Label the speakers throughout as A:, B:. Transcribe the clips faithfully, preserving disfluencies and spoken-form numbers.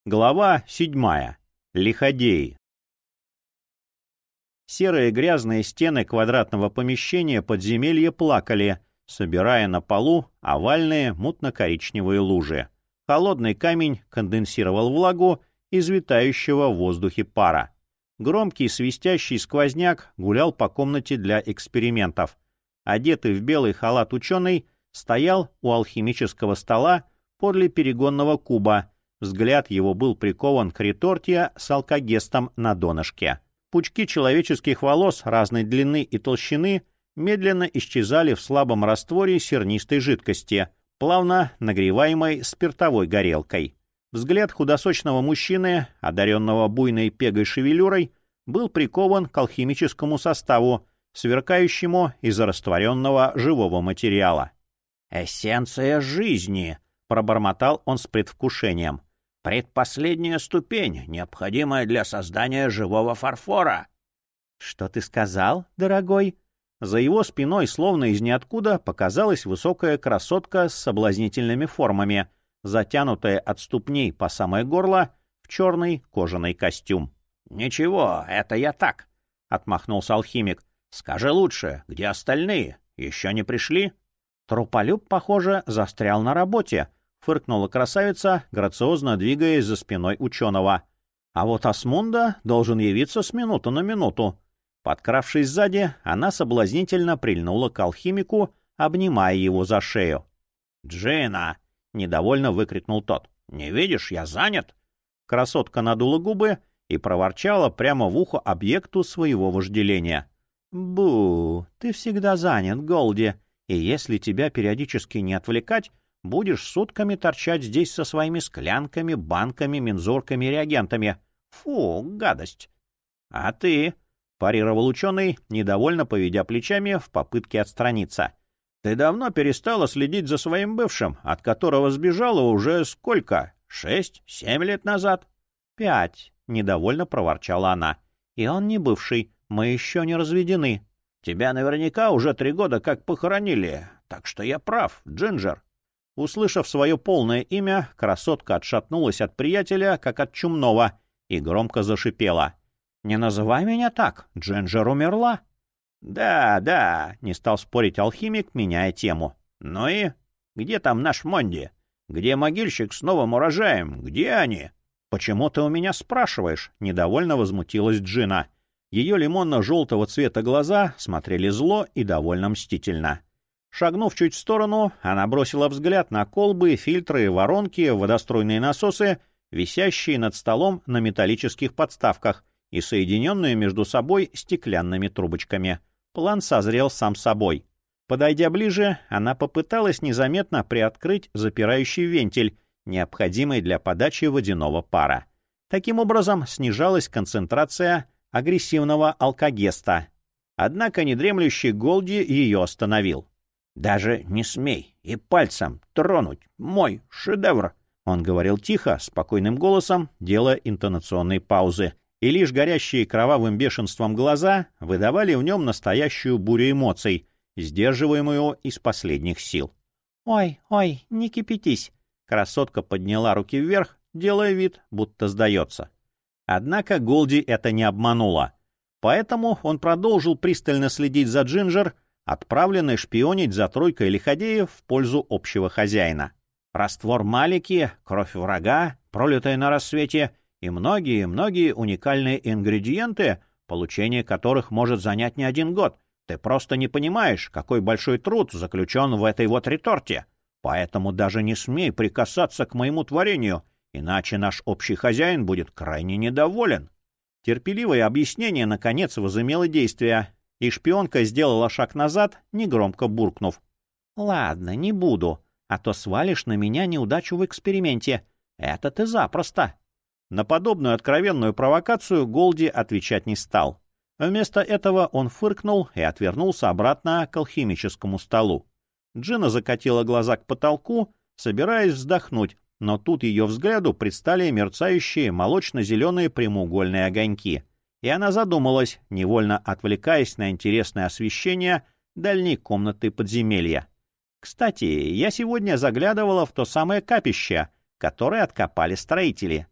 A: Глава седьмая. Лиходеи. Серые грязные стены квадратного помещения подземелья плакали, собирая на полу овальные мутно-коричневые лужи. Холодный камень конденсировал влагу из витающего в воздухе пара. Громкий свистящий сквозняк гулял по комнате для экспериментов. Одетый в белый халат ученый стоял у алхимического стола подле перегонного куба. Взгляд его был прикован к реторте с алкогестом на донышке. Пучки человеческих волос разной длины и толщины медленно исчезали в слабом растворе сернистой жидкости, плавно нагреваемой спиртовой горелкой. Взгляд худосочного мужчины, одаренного буйной пегой шевелюрой, был прикован к алхимическому составу, сверкающему из-за растворенного живого материала. «Эссенция жизни!» — пробормотал он с предвкушением. «Предпоследняя ступень, необходимая для создания живого фарфора». «Что ты сказал, дорогой?» За его спиной, словно из ниоткуда, показалась высокая красотка с соблазнительными формами, затянутая от ступней по самое горло в черный кожаный костюм. «Ничего, это я так», — отмахнулся алхимик. «Скажи лучше, где остальные? Еще не пришли?» Труполюб, похоже, застрял на работе, — фыркнула красавица, грациозно двигаясь за спиной ученого. А вот Асмунда должен явиться с минуты на минуту. Подкравшись сзади, она соблазнительно прильнула к алхимику, обнимая его за шею. «Джина!» — недовольно выкрикнул тот. «Не видишь, я занят!» Красотка надула губы и проворчала прямо в ухо объекту своего вожделения. «Бу, ты всегда занят, Голди, и если тебя периодически не отвлекать, будешь сутками торчать здесь со своими склянками, банками, мензурками и реагентами. Фу, гадость!» «А ты?» — парировал ученый, недовольно поведя плечами в попытке отстраниться. «Ты давно перестала следить за своим бывшим, от которого сбежала уже сколько? Шесть? Семь лет назад?» «Пять», — недовольно проворчала она. «И он не бывший, мы еще не разведены». «Тебя наверняка уже три года как похоронили, так что я прав, Джинджер». Услышав свое полное имя, красотка отшатнулась от приятеля, как от чумного, и громко зашипела. «Не называй меня так, Джинджер умерла». «Да, да», — не стал спорить алхимик, меняя тему. «Ну и? Где там наш Монди? Где могильщик с новым урожаем? Где они?» «Почему ты у меня спрашиваешь?» — недовольно возмутилась Джина. Ее лимонно-желтого цвета глаза смотрели зло и довольно мстительно. Шагнув чуть в сторону, она бросила взгляд на колбы, фильтры, воронки, водоструйные насосы, висящие над столом на металлических подставках и соединенные между собой стеклянными трубочками. План созрел сам собой. Подойдя ближе, она попыталась незаметно приоткрыть запирающий вентиль, необходимый для подачи водяного пара. Таким образом, снижалась концентрация агрессивного алкогеста. Однако недремлющий Голди ее остановил. «Даже не смей и пальцем тронуть мой шедевр!» Он говорил тихо, спокойным голосом, делая интонационные паузы, и лишь горящие кровавым бешенством глаза выдавали в нем настоящую бурю эмоций, сдерживаемую из последних сил. «Ой, ой, не кипятись!» Красотка подняла руки вверх, делая вид, будто сдается. Однако Голди это не обмануло. Поэтому он продолжил пристально следить за Джинджер, отправленный шпионить за тройкой лиходеев в пользу общего хозяина. Раствор Малики, кровь врага, пролитая на рассвете, и многие-многие уникальные ингредиенты, получение которых может занять не один год. Ты просто не понимаешь, какой большой труд заключен в этой вот реторте. Поэтому даже не смей прикасаться к моему творению, иначе наш общий хозяин будет крайне недоволен». Терпеливое объяснение, наконец, возымело действие, и шпионка сделала шаг назад, негромко буркнув. «Ладно, не буду, а то свалишь на меня неудачу в эксперименте. Это ты запросто». На подобную откровенную провокацию Голди отвечать не стал. Вместо этого он фыркнул и отвернулся обратно к алхимическому столу. Джина закатила глаза к потолку, собираясь вздохнуть, но тут ее взгляду предстали мерцающие молочно-зеленые прямоугольные огоньки, и она задумалась, невольно отвлекаясь на интересное освещение дальней комнаты подземелья. «Кстати, я сегодня заглядывала в то самое капище, которое откопали строители.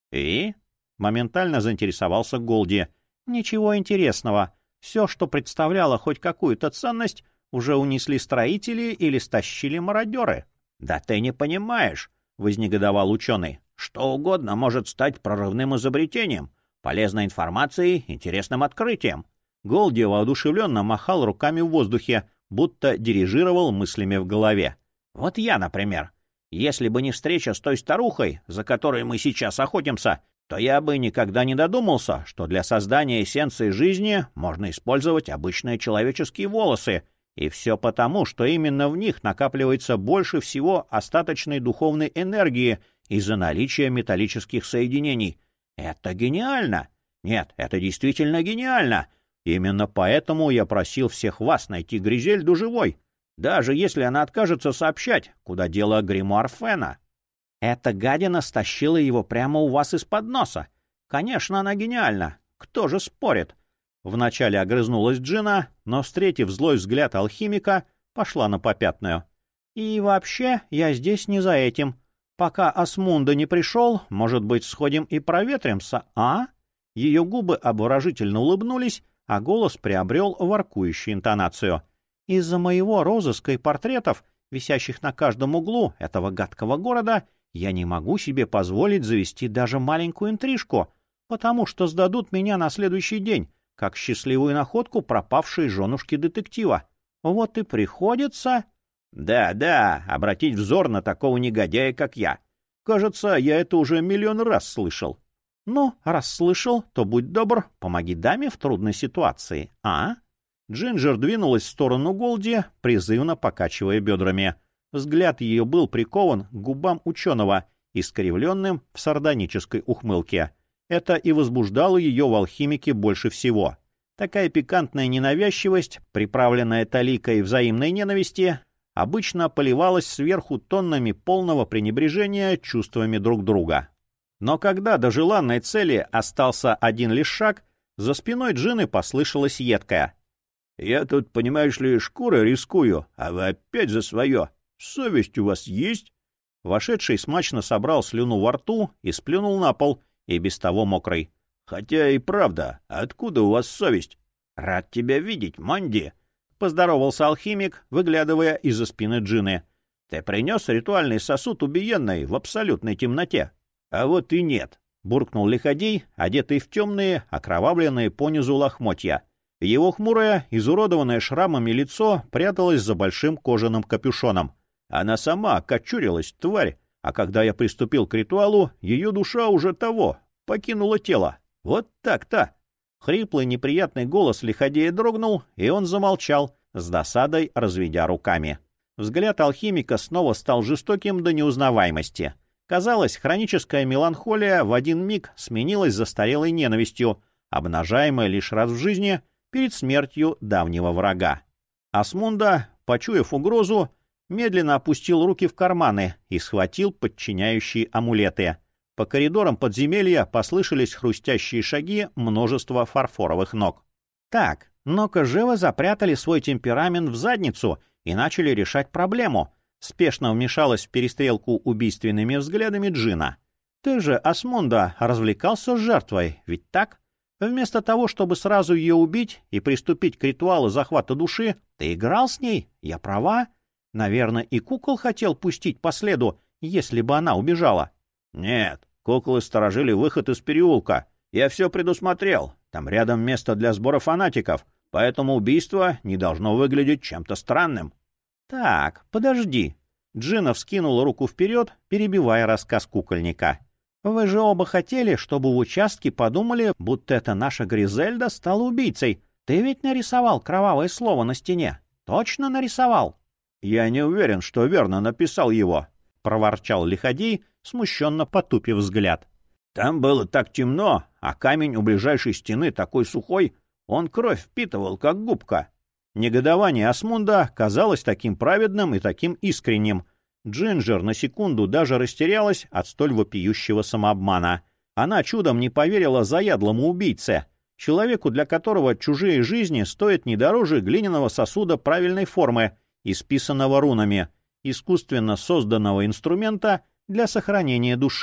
A: «И?» — моментально заинтересовался Голди. «Ничего интересного. Все, что представляло хоть какую-то ценность, уже унесли строители или стащили мародеры». «Да ты не понимаешь», — вознегодовал ученый. «Что угодно может стать прорывным изобретением, полезной информацией, интересным открытием». Голди воодушевленно махал руками в воздухе, будто дирижировал мыслями в голове. «Вот я, например. Если бы не встреча с той старухой, за которой мы сейчас охотимся, то я бы никогда не додумался, что для создания эссенции жизни можно использовать обычные человеческие волосы, и все потому, что именно в них накапливается больше всего остаточной духовной энергии из-за наличия металлических соединений. Это гениально! Нет, это действительно гениально! Именно поэтому я просил всех вас найти Гризельду живой, даже если она откажется сообщать, куда дело гримуар Фена. Эта гадина стащила его прямо у вас из-под носа. Конечно, она гениальна. Кто же спорит? Вначале огрызнулась Джина, но, встретив злой взгляд алхимика, пошла на попятную. И вообще, я здесь не за этим. Пока Асмунда не пришел, может быть, сходим и проветримся, а? Ее губы обворожительно улыбнулись, а голос приобрел воркующую интонацию. Из-за моего розыска и портретов, висящих на каждом углу этого гадкого города, я не могу себе позволить завести даже маленькую интрижку, потому что сдадут меня на следующий день, как счастливую находку пропавшей женушки детектива. Вот и приходится... Да, да, обратить взор на такого негодяя, как я. Кажется, я это уже миллион раз слышал. Ну, раз слышал, то будь добр, помоги даме в трудной ситуации, а? Джинджер двинулась в сторону Голди, призывно покачивая бедрами. Взгляд ее был прикован к губам ученого, искривленным в сардонической ухмылке. Это и возбуждало ее в алхимике больше всего. Такая пикантная ненавязчивость, приправленная таликой взаимной ненависти, обычно поливалась сверху тоннами полного пренебрежения чувствами друг друга. Но когда до желанной цели остался один лишь шаг, за спиной Джины послышалось едкое: «Я тут, понимаешь ли, шкурой рискую, а вы опять за свое. Совесть у вас есть?» Вошедший смачно собрал слюну во рту и сплюнул на пол, и без того мокрый. «Хотя и правда, откуда у вас совесть?» «Рад тебя видеть, Монди», — поздоровался алхимик, выглядывая из-за спины Джины. «Ты принес ритуальный сосуд убиенной в абсолютной темноте?» «А вот и нет», — буркнул лиходей, одетый в темные, окровавленные понизу лохмотья. Его хмурое, изуродованное шрамами лицо пряталось за большим кожаным капюшоном. Она сама окочурилась, тварь, а когда я приступил к ритуалу, ее душа уже того, покинула тело. Вот так-то. Хриплый неприятный голос лиходея дрогнул, и он замолчал, с досадой разведя руками. Взгляд алхимика снова стал жестоким до неузнаваемости. Казалось, хроническая меланхолия в один миг сменилась застарелой ненавистью, обнажаемой лишь раз в жизни перед смертью давнего врага. Асмунда, почуяв угрозу, медленно опустил руки в карманы и схватил подчиняющие амулеты. По коридорам подземелья послышались хрустящие шаги множества фарфоровых ног. «Так, ну-ка живо запрятали свой темперамент в задницу и начали решать проблему», — спешно вмешалась в перестрелку убийственными взглядами Джина. «Ты же, Асмунда, развлекался с жертвой, ведь так? Вместо того, чтобы сразу ее убить и приступить к ритуалу захвата души, ты играл с ней? Я права? Наверное, и кукол хотел пустить по следу, если бы она убежала». «Нет, куклы сторожили выход из переулка. Я все предусмотрел. Там рядом место для сбора фанатиков, поэтому убийство не должно выглядеть чем-то странным». «Так, подожди». Джина вскинула руку вперед, перебивая рассказ кукольника. «Вы же оба хотели, чтобы в участке подумали, будто это наша Гризельда стала убийцей. Ты ведь нарисовал кровавое слово на стене. Точно нарисовал?» «Я не уверен, что верно написал его», — проворчал лиходей, смущенно потупив взгляд. «Там было так темно, а камень у ближайшей стены такой сухой, он кровь впитывал, как губка». Негодование Асмунда казалось таким праведным и таким искренним. Джинджер на секунду даже растерялась от столь вопиющего самообмана. Она чудом не поверила заядлому убийце, человеку, для которого чужие жизни стоят не дороже глиняного сосуда правильной формы, исписанного рунами, искусственно созданного инструмента для сохранения души,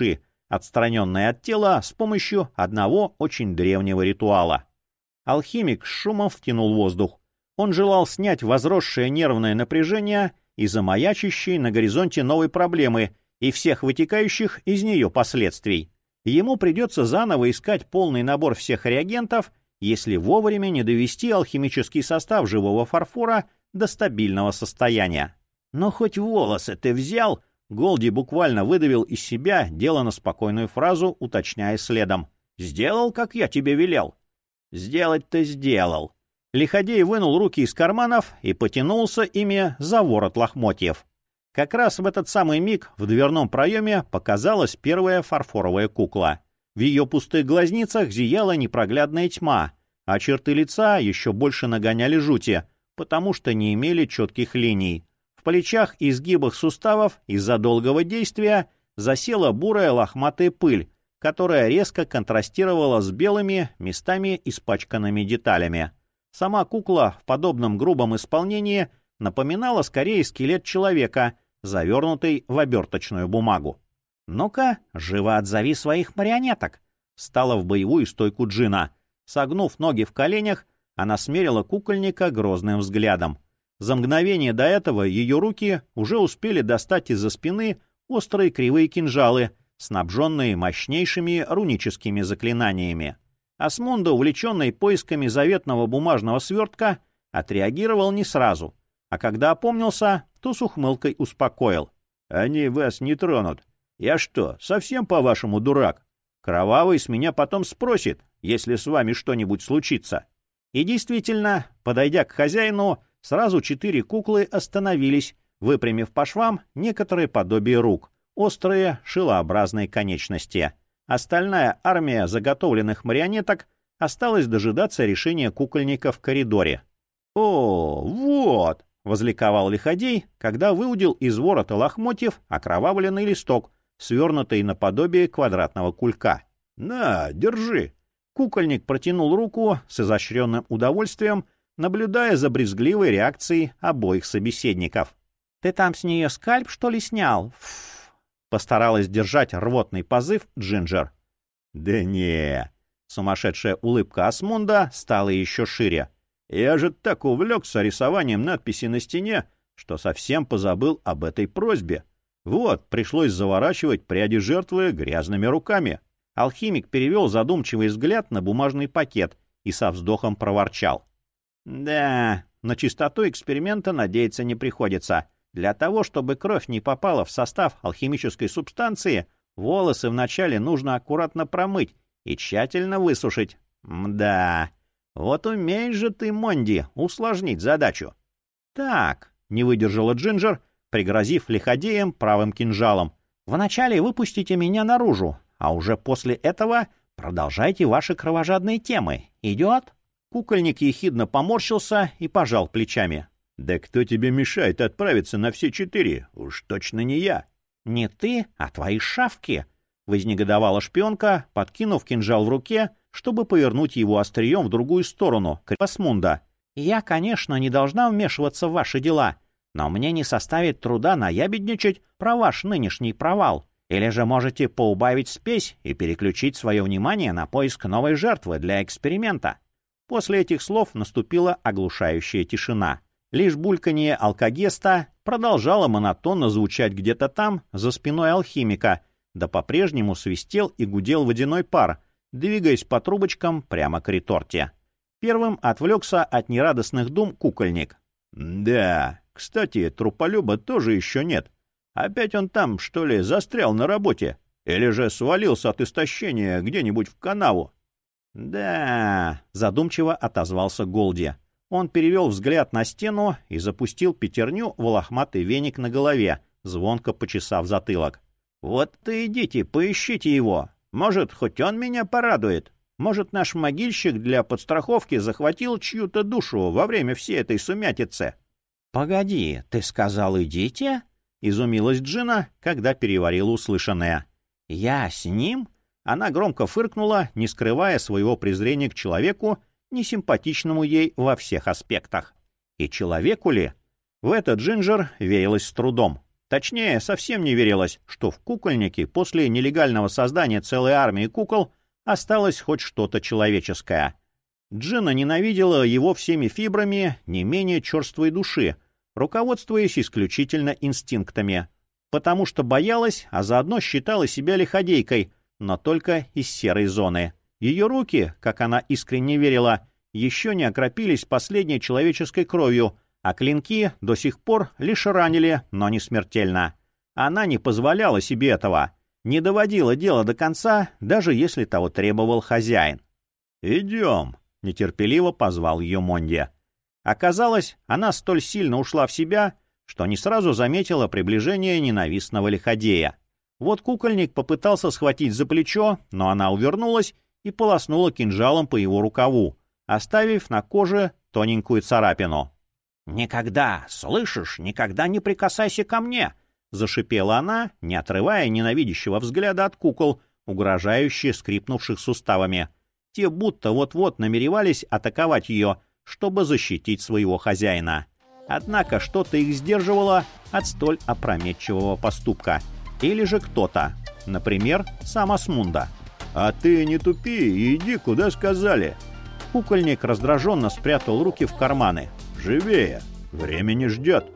A: отстраненное от тела с помощью одного очень древнего ритуала. Алхимик с шумом втянул воздух. Он желал снять возросшее нервное напряжение и замаячащие на горизонте новой проблемы и всех вытекающих из нее последствий. Ему придется заново искать полный набор всех реагентов, если вовремя не довести алхимический состав живого фарфора до стабильного состояния. «Но хоть волосы ты взял?» Голди буквально выдавил из себя делано спокойную фразу, уточняя следом. «Сделал, как я тебе велел?» «Сделать-то сделал». Лиходей вынул руки из карманов и потянулся ими за ворот лохмотьев. Как раз в этот самый миг в дверном проеме показалась первая фарфоровая кукла. В ее пустых глазницах зияла непроглядная тьма, а черты лица еще больше нагоняли жути, потому что не имели четких линий. В плечах и изгибах суставов из-за долгого действия засела бурая лохматая пыль, которая резко контрастировала с белыми, местами испачканными деталями. Сама кукла в подобном грубом исполнении напоминала скорее скелет человека, завернутый в оберточную бумагу. «Ну-ка, живо отзови своих марионеток!» Стала в боевую стойку Джина. Согнув ноги в коленях, она смерила кукольника грозным взглядом. За мгновение до этого ее руки уже успели достать из-за спины острые кривые кинжалы, снабженные мощнейшими руническими заклинаниями. Асмундо, увлеченный поисками заветного бумажного свертка, отреагировал не сразу, а когда опомнился, то с ухмылкой успокоил. «Они вас не тронут. Я что, совсем, по-вашему, дурак? Кровавый с меня потом спросит, если с вами что-нибудь случится». И действительно, подойдя к хозяину, сразу четыре куклы остановились, выпрямив по швам некоторое подобие рук, острые шилообразные конечности. Остальная армия заготовленных марионеток осталась дожидаться решения кукольника в коридоре. «О, вот!» — возликовал Лиходей, когда выудил из ворота лохмотьев окровавленный листок, свернутый наподобие квадратного кулька. «На, держи!» Кукольник протянул руку с изощренным удовольствием, наблюдая за брезгливой реакцией обоих собеседников. «Ты там с нее скальп, что ли, снял?» Фу. Постаралась держать рвотный позыв Джинджер. «Да не!» Сумасшедшая улыбка Асмунда стала еще шире. «Я же так увлекся рисованием надписи на стене, что совсем позабыл об этой просьбе. Вот, пришлось заворачивать пряди жертвы грязными руками». Алхимик перевел задумчивый взгляд на бумажный пакет и со вздохом проворчал. «Да, на чистоту эксперимента надеяться не приходится. Для того, чтобы кровь не попала в состав алхимической субстанции, волосы вначале нужно аккуратно промыть и тщательно высушить. Мда, вот умеешь же ты, Монди, усложнить задачу». «Так», — не выдержала Джинджер, пригрозив лиходеем правым кинжалом, «вначале выпустите меня наружу, а уже после этого продолжайте ваши кровожадные темы. Идет?» Кукольник ехидно поморщился и пожал плечами. «Да кто тебе мешает отправиться на все четыре? Уж точно не я». «Не ты, а твои шавки!» — вознегодовала шпионка, подкинув кинжал в руке, чтобы повернуть его острием в другую сторону, к Асмунда. «Я, конечно, не должна вмешиваться в ваши дела, но мне не составит труда наябедничать про ваш нынешний провал. Или же можете поубавить спесь и переключить свое внимание на поиск новой жертвы для эксперимента». После этих слов наступила оглушающая тишина. Лишь бульканье алкогеста продолжало монотонно звучать где-то там, за спиной алхимика, да по-прежнему свистел и гудел водяной пар, двигаясь по трубочкам прямо к реторте. Первым отвлекся от нерадостных дум кукольник. «Да, кстати, труполюба тоже еще нет. Опять он там, что ли, застрял на работе? Или же свалился от истощения где-нибудь в канаву?» «Да», — задумчиво отозвался Голди. Он перевел взгляд на стену и запустил пятерню в лохматый веник на голове, звонко почесав затылок. «Вот-то идите, поищите его. Может, хоть он меня порадует. Может, наш могильщик для подстраховки захватил чью-то душу во время всей этой сумятицы». «Погоди, ты сказал, идите?» — изумилась Джина, когда переварила услышанное. «Я с ним?» Она громко фыркнула, не скрывая своего презрения к человеку, несимпатичному ей во всех аспектах. И человеку ли? В это Джинджер верилась с трудом. Точнее, совсем не верилось, что в кукольнике после нелегального создания целой армии кукол осталось хоть что-то человеческое. Джина ненавидела его всеми фибрами не менее черствой души, руководствуясь исключительно инстинктами, потому что боялась, а заодно считала себя лиходейкой, но только из серой зоны. Ее руки, как она искренне верила, еще не окропились последней человеческой кровью, а клинки до сих пор лишь ранили, но не смертельно. Она не позволяла себе этого, не доводила дело до конца, даже если того требовал хозяин. «Идем», — нетерпеливо позвал ее Монди. Оказалось, она столь сильно ушла в себя, что не сразу заметила приближение ненавистного лиходея. Вот кукольник попытался схватить за плечо, но она увернулась и полоснула кинжалом по его рукаву, оставив на коже тоненькую царапину. «Никогда, слышишь, никогда не прикасайся ко мне!» — зашипела она, не отрывая ненавидящего взгляда от кукол, угрожающе скрипнувших суставами. Те будто вот-вот намеревались атаковать ее, чтобы защитить своего хозяина. Однако что-то их сдерживало от столь опрометчивого поступка. Или же кто-то, например, сам Асмунда. «А ты не тупи и иди, куда сказали!» Кукольник раздраженно спрятал руки в карманы. «Живее! Время не ждет!»